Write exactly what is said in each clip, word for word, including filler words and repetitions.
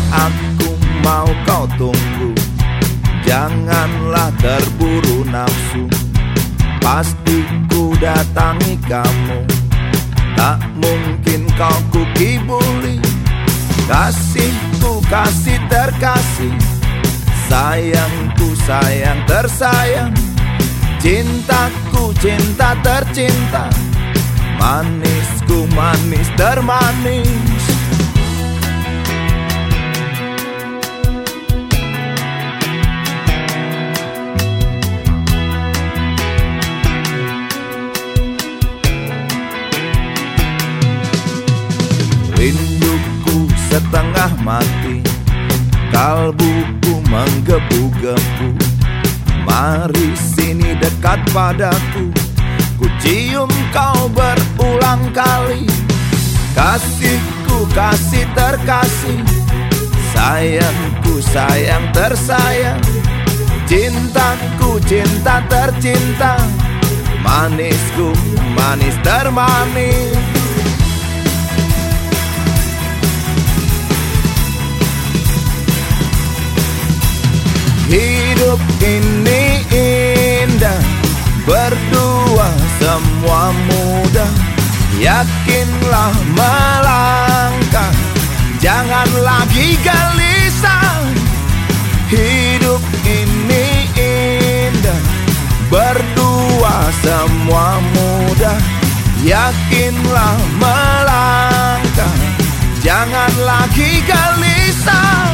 aku mau kau tunggu. Janganlah terburu nafsu, pasti ku datangi kamu. Tak mungkin kau ku kibuli. Kasihku kasih terkasih, sayangku sayang tersayang. Cintaku cinta tercinta, manisku manis termanis. Rinduku setengah mati, kalbuku menggebu-gebu. Mari sini dekat padaku, ku cium kau berulang kali. Kasihku kasih terkasih, sayangku sayang tersayang. Cintaku cinta tercinta, manisku manis termanis. Hidup ini indah, berdua semua mudah. Yakinlah melangkah, jangan lagi gelisah. Hidup ini indah, berdua semua mudah. Yakinlah melangkah, jangan lagi gelisah.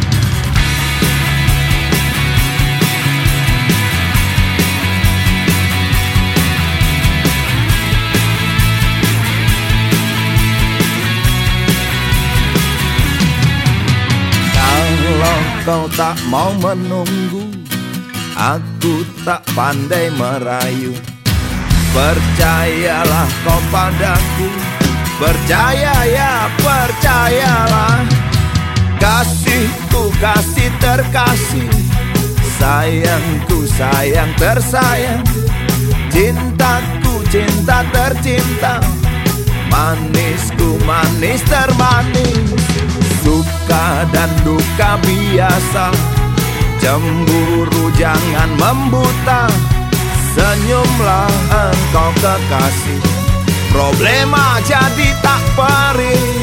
Kau tak mau menunggu, aku tak pandai merayu. Percayalah kau padaku, percaya ya percayalah. Kasihku kasih terkasih, sayangku sayang tersayang. Cintaku cinta tercinta, manisku manis termanis. Suka dan duka biasa, cemburu jangan membuta. Senyumlah engkau kekasih, problema jadi tak perih.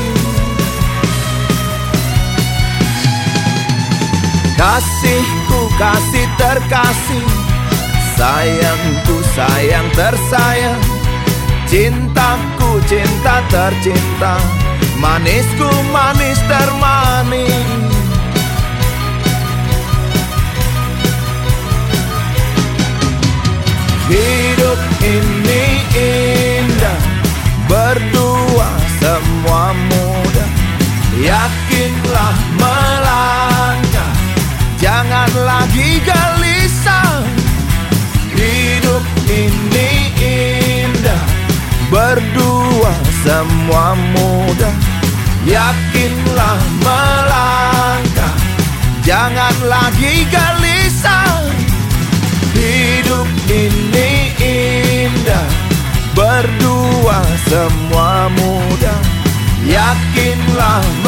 Kasihku kasih terkasih, sayangku sayang tersayang. Cintaku cinta tercinta, manisku manis termanis. Hidup ini indah, berdua semua mudah. Yakinlah melangkah, jangan lagi gelisah. Hidup ini indah, berdua semua mudah. Yakinlah melangkah, jangan lagi gelisah. Hidup ini indah, berdua semua mudah. Yakinlah